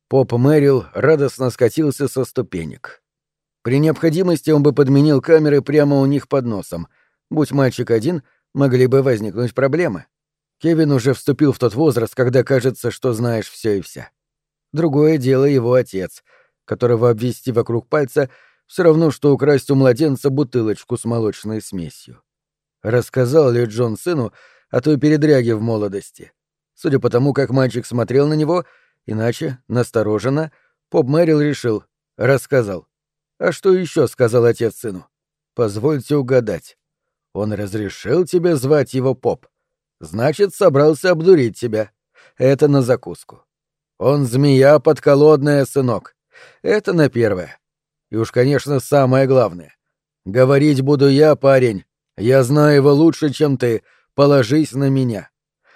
Поп Мэрил радостно скатился со ступенек. При необходимости он бы подменил камеры прямо у них под носом. Будь мальчик один, могли бы возникнуть проблемы. Кевин уже вступил в тот возраст, когда кажется, что знаешь все и вся. Другое дело его отец, которого обвести вокруг пальца все равно, что украсть у младенца бутылочку с молочной смесью. Рассказал ли Джон сыну о той передряге в молодости? Судя по тому, как мальчик смотрел на него, иначе, настороженно, поп Мэрил решил, рассказал. А что еще сказал отец сыну? Позвольте угадать. Он разрешил тебе звать его поп. Значит, собрался обдурить тебя. Это на закуску. Он змея подколодная, сынок. Это на первое. И уж, конечно, самое главное. Говорить буду я, парень. Я знаю его лучше, чем ты. Положись на меня.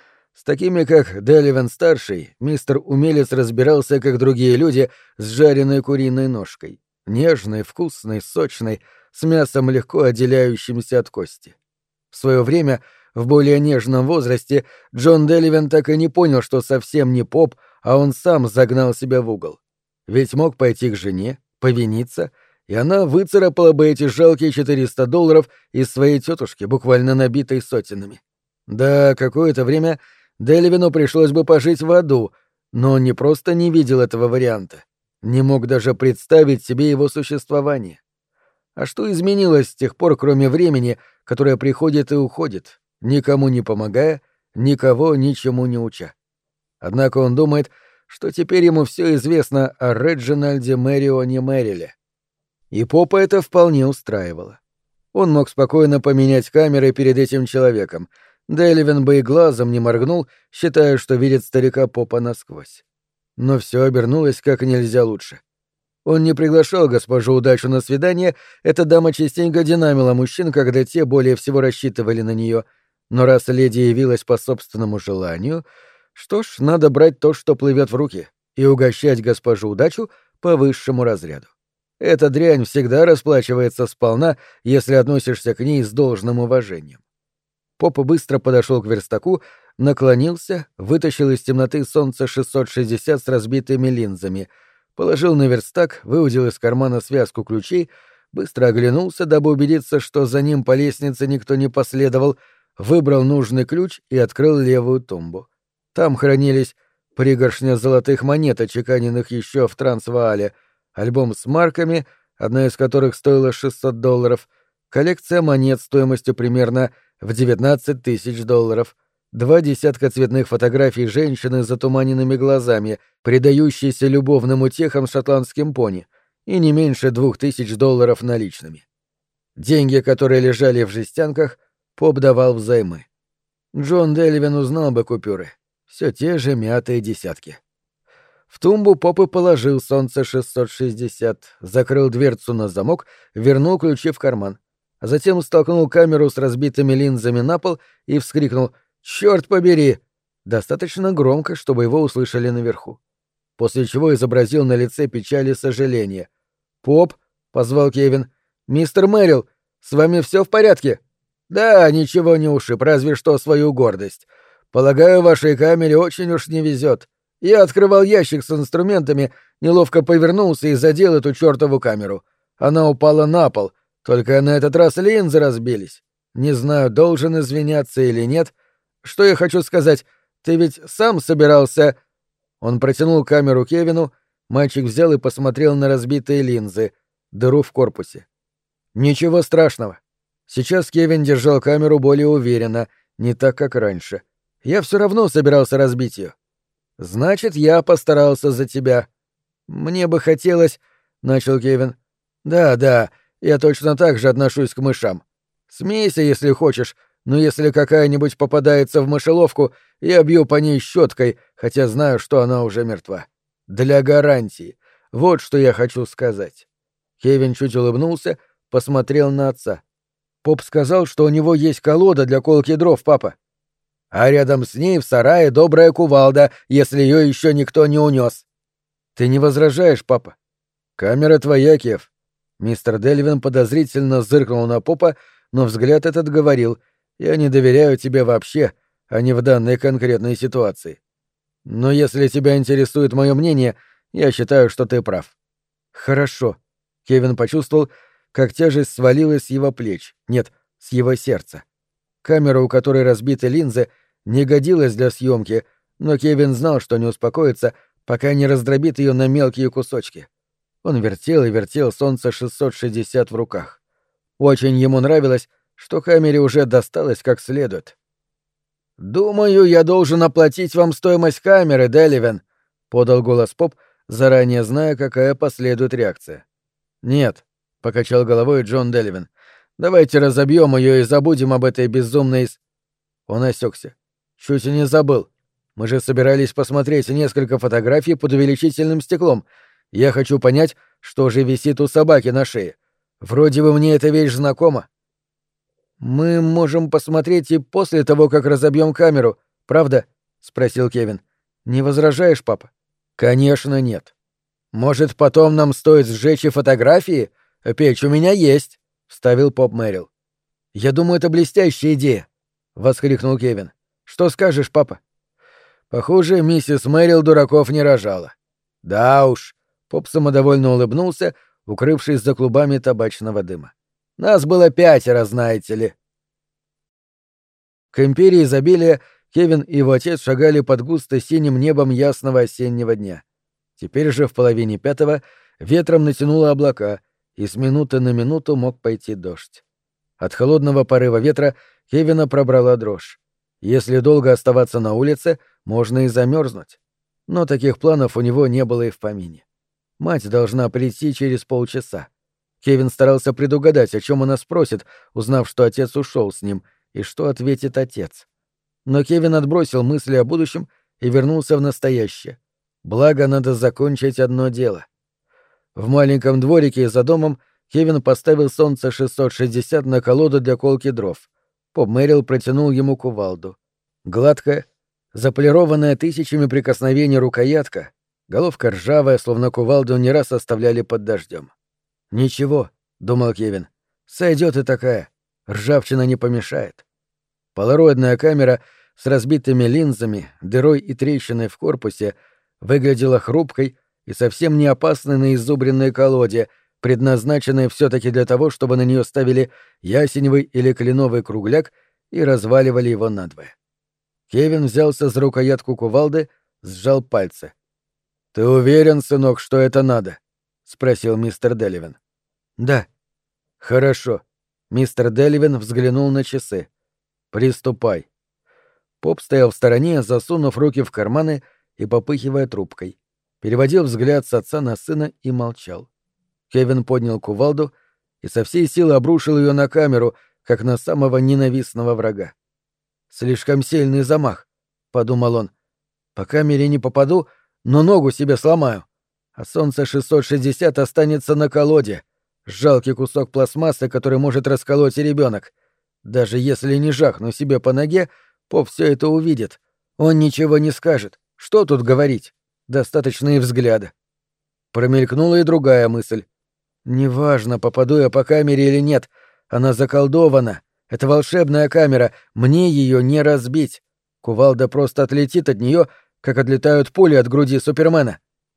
С такими, как Деливен-старший, мистер Умелец разбирался, как другие люди, с жареной куриной ножкой. Нежной, вкусной, сочной, с мясом, легко отделяющимся от кости. В свое время, в более нежном возрасте, Джон Деливен так и не понял, что совсем не поп, а он сам загнал себя в угол. Ведь мог пойти к жене, повиниться, и она выцарапала бы эти жалкие $400 из своей тетушки, буквально набитой сотенами. Да, какое-то время Деливину пришлось бы пожить в аду, но он не просто не видел этого варианта, не мог даже представить себе его существование. А что изменилось с тех пор, кроме времени, которое приходит и уходит, никому не помогая, никого ничему не уча? Однако он думает, что теперь ему все известно о Реджинальде Мэрионе Мэриле. И попа это вполне устраивало. Он мог спокойно поменять камеры перед этим человеком. Деливен бы и глазом не моргнул, считая, что видит старика попа насквозь. Но все обернулось как нельзя лучше. Он не приглашал госпожу Удачу на свидание, эта дама частенько динамила мужчин, когда те более всего рассчитывали на нее. Но раз леди явилась по собственному желанию, что ж, надо брать то, что плывет в руки, и угощать госпожу Удачу по высшему разряду. Эта дрянь всегда расплачивается сполна, если относишься к ней с должным уважением. Поп быстро подошел к верстаку, наклонился, вытащил из темноты солнца 660 с разбитыми линзами, положил на верстак, выудил из кармана связку ключей, быстро оглянулся, дабы убедиться, что за ним по лестнице никто не последовал, выбрал нужный ключ и открыл левую тумбу. Там хранились пригоршня золотых монет, очеканенных еще в Трансваале, альбом с марками, одна из которых стоила $600, коллекция монет стоимостью примерно в $19 тысяч, 2 десятка цветных фотографий женщины с затуманенными глазами, предающейся любовным утехам с шотландским пони, и не меньше $2000 наличными. Деньги, которые лежали в жестянках, поп давал взаймы. Джон Деливен узнал бы купюры. Все те же мятые десятки. В тумбу поп и положил солнце 660, закрыл дверцу на замок, вернул ключи в карман. А затем столкнул камеру с разбитыми линзами на пол и вскрикнул «Чёрт побери!» достаточно громко, чтобы его услышали наверху. После чего изобразил на лице печаль и сожаление. «Поп», — позвал Кевин, — «мистер Мэрил, с вами все в порядке?» «Да, ничего не ушиб, разве что свою гордость. Полагаю, вашей камере очень уж не везет. Я открывал ящик с инструментами, неловко повернулся и задел эту чёртову камеру. Она упала на пол, только на этот раз линзы разбились. Не знаю, должен извиняться или нет. Что я хочу сказать, ты ведь сам собирался...» Он протянул камеру Кевину, мальчик взял и посмотрел на разбитые линзы, дыру в корпусе. «Ничего страшного». Сейчас Кевин держал камеру более уверенно, не так, как раньше. «Я все равно собирался разбить ее». «Значит, я постарался за тебя». «Мне бы хотелось...» — начал Кевин. «Да, я точно так же отношусь к мышам. Смейся, если хочешь, но если какая-нибудь попадается в мышеловку, я бью по ней щеткой, хотя знаю, что она уже мертва. Для гарантии. Вот что я хочу сказать». Кевин чуть улыбнулся, посмотрел на отца. «Поп сказал, что у него есть колода для колки дров, папа. А рядом с ней в сарае добрая кувалда, если ее еще никто не унес. Ты не возражаешь, папа? Камера твоя, Кев». Мистер Деливен подозрительно зыркнул на попа, но взгляд этот говорил: «Я не доверяю тебе вообще, а не в данной конкретной ситуации. Но если тебя интересует мое мнение, Я считаю, что ты прав». «Хорошо». Кевин почувствовал, как тяжесть свалилась с его плеч, нет, с его сердца. Камера, у которой разбиты линзы, не годилась для съемки, но Кевин знал, что не успокоится, пока не раздробит ее на мелкие кусочки. Он вертел и вертел солнце 660 в руках. Очень ему нравилось, что камере уже досталось как следует. «Думаю, я должен оплатить вам стоимость камеры, Деливен», — подал голос Поп, заранее зная, какая последует реакция. «Нет», — покачал головой Джон Деливен, — «давайте разобьем ее и забудем об этой безумной...» Он осекся. «Чуть и не забыл. Мы же собирались посмотреть несколько фотографий под увеличительным стеклом. Я хочу понять, что же висит у собаки на шее. Вроде бы мне эта вещь знакома». «Мы можем посмотреть и после того, как разобьем камеру, правда?» — спросил Кевин. «Не возражаешь, папа?» «Конечно, нет. Может, потом нам стоит сжечь и фотографии? Печь у меня есть», — вставил Поп Мэрил. «Я думаю, это блестящая идея», — воскликнул Кевин. «Что скажешь, папа?» Похоже, миссис Мэрил дураков не рожала. «Да уж», — Поп самодовольно улыбнулся, укрывшись за клубами табачного дыма. «Нас было 5, знаете ли». К империи изобилия Кевин и его отец шагали под густо синим небом ясного осеннего дня. Теперь же в половине 5 ветром натянуло облака, и с минуты на минуту мог пойти дождь. От холодного порыва ветра Кевина пробрала дрожь. Если долго оставаться на улице, можно и замерзнуть. Но таких планов у него не было и в помине. Мать должна прийти через полчаса. Кевин старался предугадать, о чем она спросит, узнав, что отец ушел с ним, и что ответит отец. Но Кевин отбросил мысли о будущем и вернулся в настоящее. Благо, надо закончить одно дело. В маленьком дворике за домом Кевин поставил солнце 660 на колоду для колки дров. Поп Мэрил протянул ему кувалду. Гладкая, заполированная тысячами прикосновений рукоятка, головка ржавая, словно кувалду не раз оставляли под дождем. «Ничего», — думал Кевин, — «сойдет и такая. Ржавчина не помешает». Полароидная камера с разбитыми линзами, дырой и трещиной в корпусе выглядела хрупкой и совсем не опасной на изубренной колоде, предназначенной все-таки для того, чтобы на нее ставили ясеневый или кленовый кругляк и разваливали его надвое. Кевин взялся за рукоятку кувалды, сжал пальцы. «Ты уверен, сынок, что это надо?» — спросил мистер Деливен. «Да». «Хорошо». Мистер Деливен взглянул на часы. «Приступай». Поп стоял в стороне, засунув руки в карманы и попыхивая трубкой. Переводил взгляд с отца на сына и молчал. Кевин поднял кувалду и со всей силы обрушил ее на камеру, как на самого ненавистного врага. «Слишком сильный замах», — подумал он. «По камере не попаду, но ногу себе сломаю. А солнце 660 останется на колоде. Жалкий кусок пластмассы, который может расколоть и ребенок. Даже если не жахну себе по ноге, Поп все это увидит. Он ничего не скажет. Что тут говорить? Достаточно и взгляда». Промелькнула и другая мысль. «Неважно, попаду я по камере или нет, она заколдована. Это волшебная камера, мне ее не разбить. Кувалда просто отлетит от нее, как отлетают пули от груди Супермена».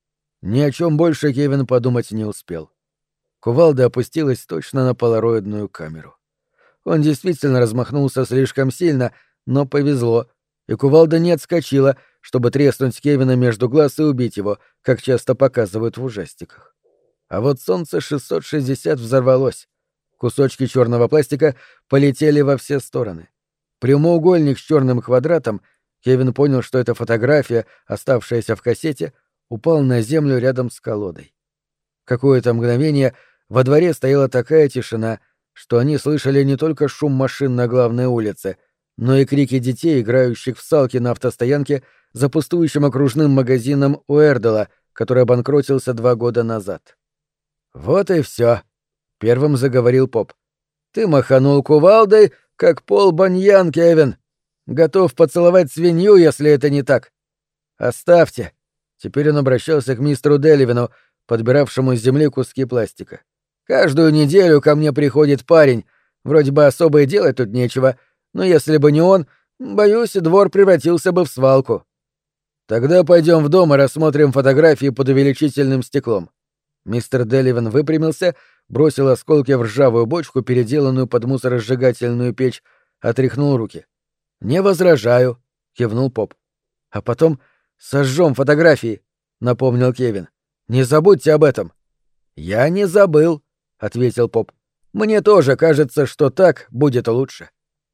Ни о чем больше Кевин подумать не успел. Кувалда опустилась точно на полароидную камеру. Он действительно размахнулся слишком сильно, но повезло, и кувалда не отскочила, чтобы треснуть Кевина между глаз и убить его, как часто показывают в ужастиках. А вот солнце 660 взорвалось. Кусочки черного пластика полетели во все стороны. Прямоугольник с черным квадратом, Кевин понял, что это фотография, оставшаяся в кассете, упал на землю рядом с колодой. Какое-то мгновение во дворе стояла такая тишина, что они слышали не только шум машин на главной улице, но и крики детей, играющих в салки на автостоянке за пустующим окружным магазином Уэрдела, который обанкротился 2 года назад. «Вот и все», — первым заговорил Поп. «Ты маханул кувалдой, как Пол Баньян, Кевин. Готов поцеловать свинью, если это не так. Оставьте». Теперь он обращался к мистеру Деливину, подбиравшему с земли куски пластика. «Каждую неделю ко мне приходит парень. Вроде бы особо и делать тут нечего, но если бы не он, боюсь, двор превратился бы в свалку». Тогда пойдем в дом и рассмотрим фотографии под увеличительным стеклом. Мистер Деливан выпрямился, бросил осколки в ржавую бочку, переделанную под мусоросжигательную печь, отряхнул руки. «Не возражаю», — кивнул Поп. «А потом сожжем фотографии», — напомнил Кевин. «Не забудьте об этом». «Я не забыл», — ответил Поп. «Мне тоже кажется, что так будет лучше».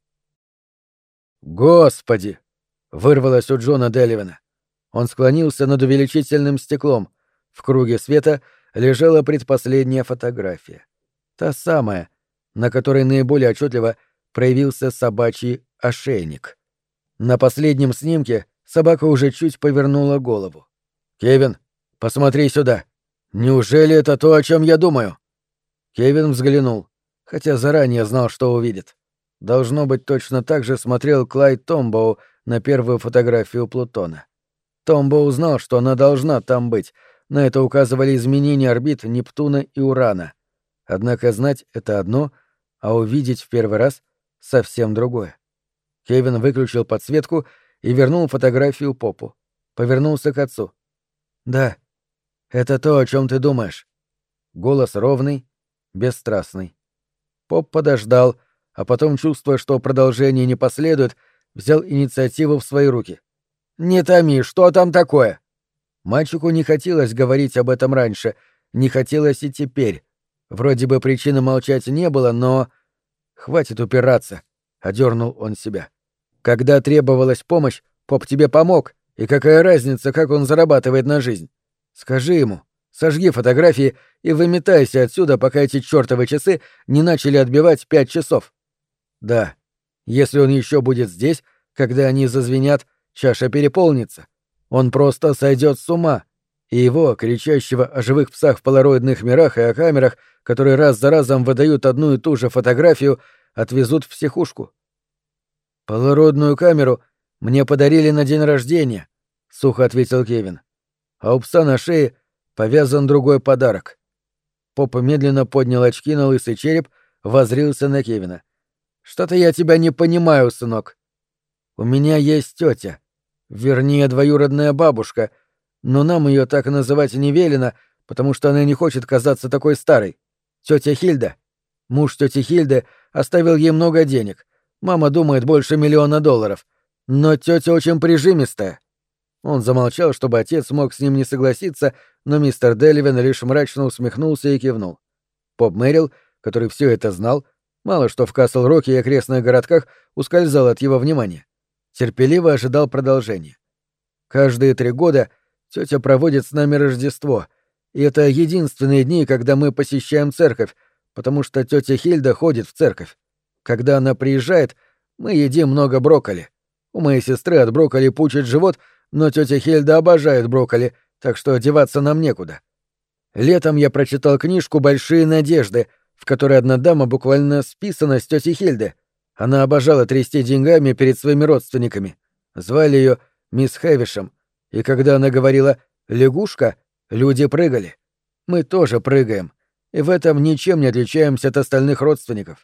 «Господи!» — вырвалось у Джона Деливана. Он склонился над увеличительным стеклом. В круге света лежала предпоследняя фотография. Та самая, на которой наиболее отчетливо проявился собачий ошейник. На последнем снимке собака уже чуть повернула голову. «Кевин, посмотри сюда. Неужели это то, о чем я думаю?» Кевин взглянул, хотя заранее знал, что увидит. Должно быть, точно так же смотрел Клайд Томбоу на первую фотографию Плутона. Томбоу знал, что она должна там быть. На это указывали изменения орбит Нептуна и Урана. Однако знать — это одно, а увидеть в первый раз — совсем другое. Кевин выключил подсветку и вернул фотографию Попу. Повернулся к отцу. «Да, это то, о чем ты думаешь». Голос ровный, бесстрастный. Поп подождал, а потом, чувствуя, что продолжение не последует, взял инициативу в свои руки. «Не томи, что там такое?» Мальчику не хотелось говорить об этом раньше, не хотелось и теперь. Вроде бы причины молчать не было, но... «Хватит упираться», — одернул он себя. «Когда требовалась помощь, Поп тебе помог, и какая разница, как он зарабатывает на жизнь? Скажи ему, сожги фотографии и выметайся отсюда, пока эти чертовы часы не начали отбивать 5 часов». Да, если он еще будет здесь, когда они зазвенят, чаша переполнится. Он просто сойдет с ума, и его, кричащего о живых псах в полароидных мирах и о камерах, которые раз за разом выдают одну и ту же фотографию, отвезут в психушку. «Полароидную камеру мне подарили на день рождения», — сухо ответил Кевин. «А у пса на шее повязан другой подарок». Поп медленно поднял очки на лысый череп, воззрился на Кевина. «Что-то я тебя не понимаю, сынок. У меня есть тетя, вернее, двоюродная бабушка, но нам ее так называть не велено, потому что она не хочет казаться такой старой. Тетя Хильда. Муж тети Хильды оставил ей много денег. Мама думает больше $1 миллиона. Но тетя очень прижимистая». Он замолчал, чтобы отец мог с ним не согласиться, но мистер Деливан лишь мрачно усмехнулся и кивнул. Поп Мэрил, который все это знал, мало что в Касл-Роке и окрестных городках ускользал от его внимания, терпеливо ожидал продолжения. «Каждые 3 года тетя проводит с нами Рождество, и это единственные дни, когда мы посещаем церковь, потому что тетя Хильда ходит в церковь. Когда она приезжает, мы едим много брокколи. У моей сестры от брокколи пучит живот, но тетя Хильда обожает брокколи, так что одеваться нам некуда. Летом я прочитал книжку «Большие надежды», в которой одна дама буквально списана с тетей Хильды. Она обожала трясти деньгами перед своими родственниками. Звали ее мисс Хэвишем, и когда она говорила «лягушка», люди прыгали. Мы тоже прыгаем, и в этом ничем не отличаемся от остальных родственников.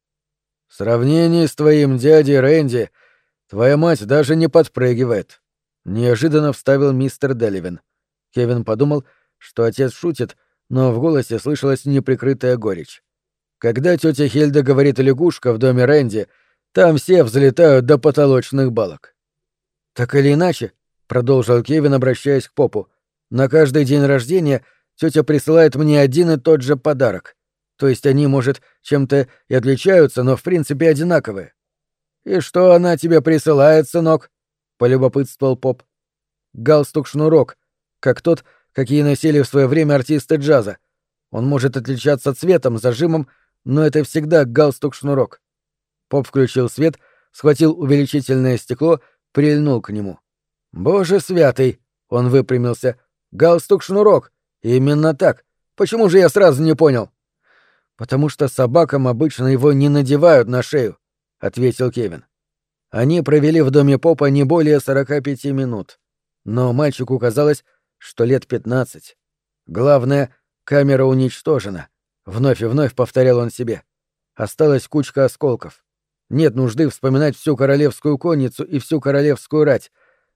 В сравнении с твоим дядей Рэнди, твоя мать даже не подпрыгивает. Неожиданно вставил мистер Деливан. Кевин подумал, что отец шутит, но в голосе слышалась неприкрытая горечь. Когда тетя Хильда говорит «лягушка» в доме Рэнди, там все взлетают до потолочных балок. «Так или иначе», — продолжил Кевин, обращаясь к Попу, «на каждый день рождения тетя присылает мне один и тот же подарок. То есть они, может, чем-то и отличаются, но в принципе одинаковые». «И что она тебе присылает, сынок?» — полюбопытствовал Поп. «Галстук-шнурок, как тот, какие носили в свое время артисты джаза. Он может отличаться цветом, зажимом, но это всегда галстук-шнурок». Поп включил свет, схватил увеличительное стекло, прильнул к нему. «Боже святый!» — он выпрямился. «Галстук-шнурок! Именно так! Почему же я сразу не понял?» «Потому что собакам обычно его не надевают на шею», — ответил Кевин. Они провели в доме Попа не более 45 минут. Но мальчику казалось, что лет 15. Главное, камера уничтожена. Вновь и вновь повторял он себе. Осталась кучка осколков. Нет нужды вспоминать всю королевскую конницу и всю королевскую рать.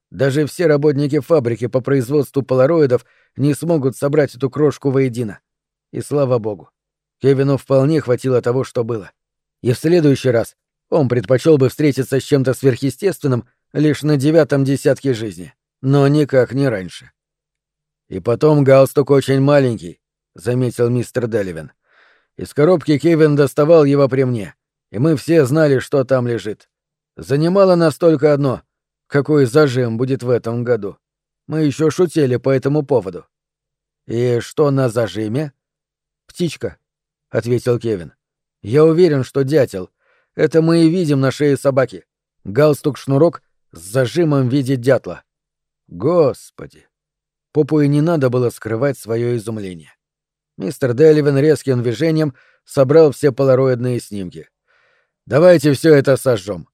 Даже все работники фабрики по производству полароидов не смогут собрать эту крошку воедино. И слава богу, Кевину вполне хватило того, что было. И в следующий раз он предпочел бы встретиться с чем-то сверхъестественным лишь на 9-м десятке жизни, но никак не раньше. «И потом галстук очень маленький», — заметил мистер Делливин. «Из коробки Кевин доставал его при мне, и мы все знали, что там лежит. Занимало нас только одно — какой зажим будет в этом году. Мы еще шутили по этому поводу». «И что на зажиме?» «Птичка», — ответил Кевин. «Я уверен, что дятел. Это мы и видим на шее собаки. Галстук-шнурок с зажимом в виде дятла». «Господи!» Попу и не надо было скрывать свое изумление. Мистер Делливин резким движением собрал все полароидные снимки. «Давайте все это сожжем».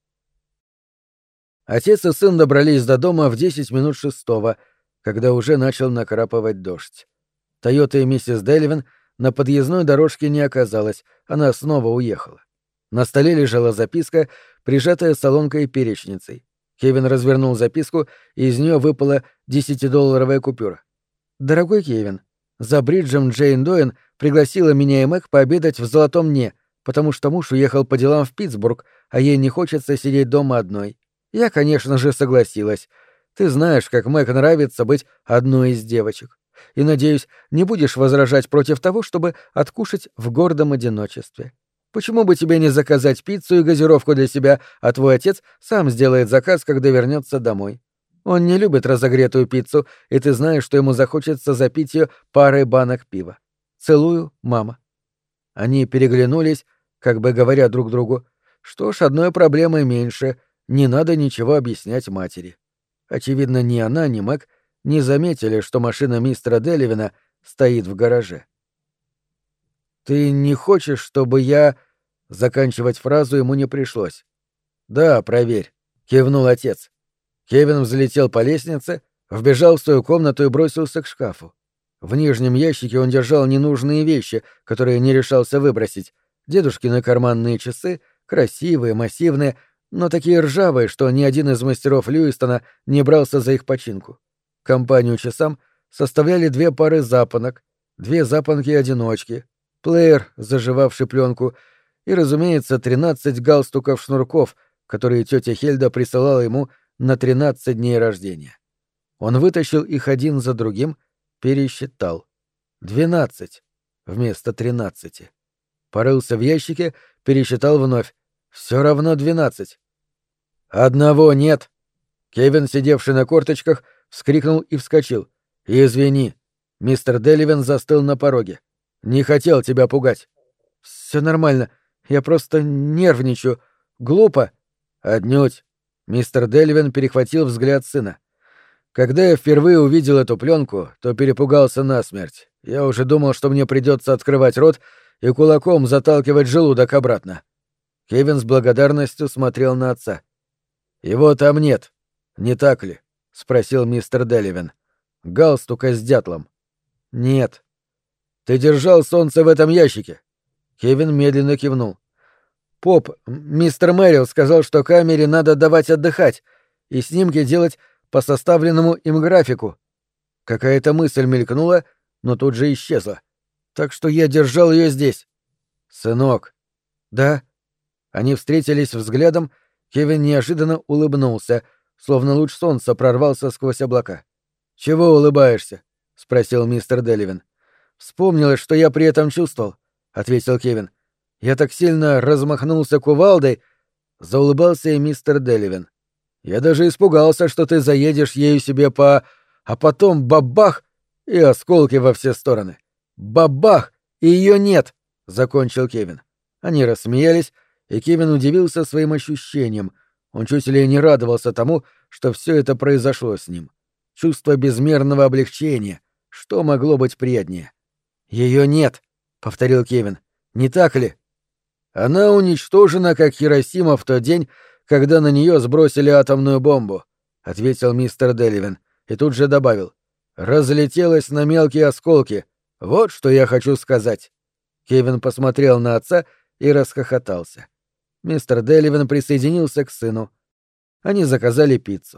Отец и сын добрались до дома в 10 минут шестого, когда уже начал накрапывать дождь. Тойота и миссис Делливин на подъездной дорожке не оказалось, она снова уехала. На столе лежала записка, прижатая солонкой и перечницей. Кевин развернул записку, и из нее выпала 10-долларовая купюра. «Дорогой Кевин, за бриджем Джейн Доин пригласила меня и Мэг пообедать в Золотом Дне, потому что муж уехал по делам в Питтсбург, а ей не хочется сидеть дома одной. Я, конечно же, согласилась. Ты знаешь, как Мэг нравится быть одной из девочек. И, надеюсь, не будешь возражать против того, чтобы откушать в гордом одиночестве. Почему бы тебе не заказать пиццу и газировку для себя, а твой отец сам сделает заказ, когда вернется домой? Он не любит разогретую пиццу, и ты знаешь, что ему захочется запить ее парой банок пива. Целую, мама». Они переглянулись, как бы говоря друг другу: «Что ж, одной проблемой меньше, не надо ничего объяснять матери». Очевидно, ни она, ни Мэг не заметили, что машина мистера Делливина стоит в гараже. «Ты не хочешь, чтобы я...» Заканчивать фразу ему не пришлось. «Да, проверь», — кивнул отец. Кевин взлетел по лестнице, вбежал в свою комнату и бросился к шкафу. В нижнем ящике он держал ненужные вещи, которые не решался выбросить. Дедушкины карманные часы, красивые, массивные, но такие ржавые, что ни один из мастеров Льюистона не брался за их починку. Компанию часам составляли 2 пары запонок, 2 запонки-одиночки, плеер, заживавший пленку, и, разумеется, 13 галстуков-шнурков, которые тетя Хельда присылала ему на 13 дней рождения. Он вытащил их один за другим, пересчитал. 12 вместо 13. Порылся в ящике, пересчитал вновь. Все равно 12. «Одного нет!» Кевин, сидевший на корточках, вскрикнул и вскочил. «Извини». Мистер Делливин застыл на пороге. «Не хотел тебя пугать». «Все нормально. Я просто нервничаю. Глупо». «Отнюдь». Мистер Делливин перехватил взгляд сына. «Когда я впервые увидел эту пленку, то перепугался насмерть. Я уже думал, что мне придется открывать рот и кулаком заталкивать желудок обратно». Кевин с благодарностью смотрел на отца. «Его там нет, не так ли?» — спросил мистер Делливин. «Галстука с дятлом». «Нет». «Ты держал солнце в этом ящике?» Кевин медленно кивнул. «Поп, мистер Мэрил сказал, что камере надо давать отдыхать и снимки делать по составленному им графику». Какая-то мысль мелькнула, но тут же исчезла. «Так что я держал ее здесь». «Сынок». «Да». Они встретились взглядом, Кевин неожиданно улыбнулся, словно луч солнца прорвался сквозь облака. «Чего улыбаешься?» — спросил мистер Делливин. «Вспомнилось, что я при этом чувствовал», — ответил Кевин. «Я так сильно размахнулся кувалдой», — заулыбался и мистер Делливин. «Я даже испугался, что ты заедешь ею себе по... А потом бабах! И осколки во все стороны. Бабах! И ее нет!» — закончил Кевин. Они рассмеялись, и Кевин удивился своим ощущениям. Он чуть ли не радовался тому, что все это произошло с ним. Чувство безмерного облегчения. Что могло быть приятнее? «Ее нет», — повторил Кевин. «Не так ли?» «Она уничтожена, как Хиросима в тот день, когда на нее сбросили атомную бомбу», — ответил мистер Делливин, и тут же добавил. «Разлетелась на мелкие осколки. Вот что я хочу сказать». Кевин посмотрел на отца и расхохотался. Мистер Делливин присоединился к сыну. Они заказали пиццу.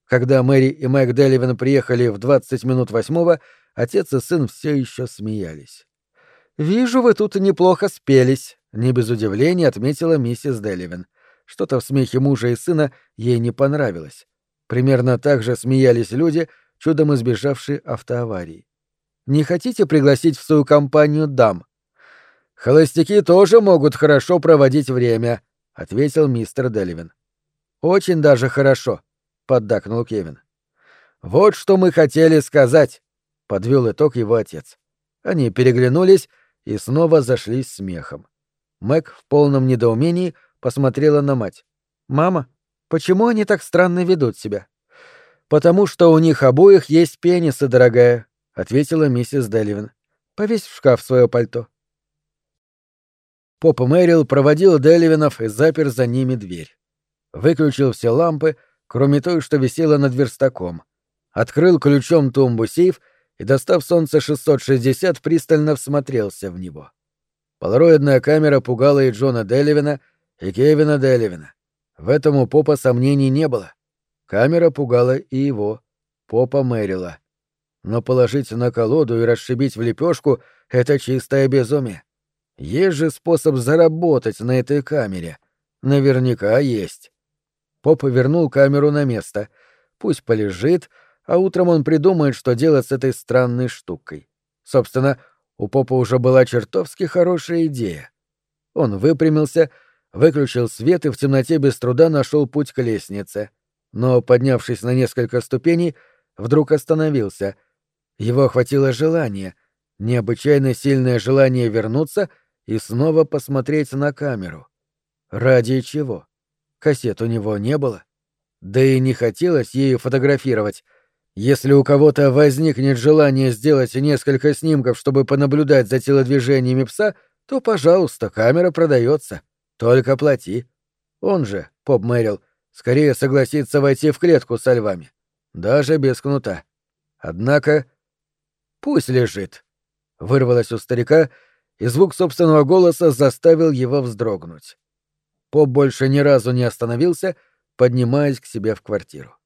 Когда Мэри и Мэг Делливин приехали в 20 минут восьмого, отец и сын все еще смеялись. «Вижу, вы тут неплохо спелись», — не без удивления отметила миссис Делливин. Что-то в смехе мужа и сына ей не понравилось. Примерно так же смеялись люди, чудом избежавшие автоаварии. «Не хотите пригласить в свою компанию дам?» «Холостяки тоже могут хорошо проводить время», — ответил мистер Делливин. «Очень даже хорошо», — поддакнул Кевин. «Вот что мы хотели сказать», — подвел итог его отец. Они переглянулись и снова зашлись смехом. Мэг в полном недоумении посмотрела на мать. «Мама, почему они так странно ведут себя?» «Потому что у них обоих есть пенисы, дорогая», — ответила миссис Делливин. «Повесь в шкаф свое пальто». Поп Мэрил проводил Делливинов и запер за ними дверь. Выключил все лампы, кроме той, что висела над верстаком. Открыл ключом тумбу-сейф и, достав солнце 660, пристально всмотрелся в него. Полароидная камера пугала и Джона Делливина, и Кевина Делливина. В этом у Попа сомнений не было. Камера пугала и его, Попа Мэрила. Но положить на колоду и расшибить в лепешку — это чистое безумие. Есть же способ заработать на этой камере. Наверняка есть. Поп вернул камеру на место. Пусть полежит, а утром он придумает, что делать с этой странной штукой. Собственно, у Попа уже была чертовски хорошая идея. Он выпрямился, выключил свет и в темноте без труда нашел путь к лестнице. Но, поднявшись на несколько ступеней, вдруг остановился. Его охватило желание, необычайно сильное желание вернуться и снова посмотреть на камеру. Ради чего? Кассет у него не было. Да и не хотелось ею фотографировать. Если у кого-то возникнет желание сделать несколько снимков, чтобы понаблюдать за телодвижениями пса, то, пожалуйста, камера продается. Только плати. Он же, Поп Мэрил, скорее согласится войти в клетку со львами. Даже без кнута. Однако... «Пусть лежит», — вырвалось у старика, и звук собственного голоса заставил его вздрогнуть. Поп больше ни разу не остановился, поднимаясь к себе в квартиру.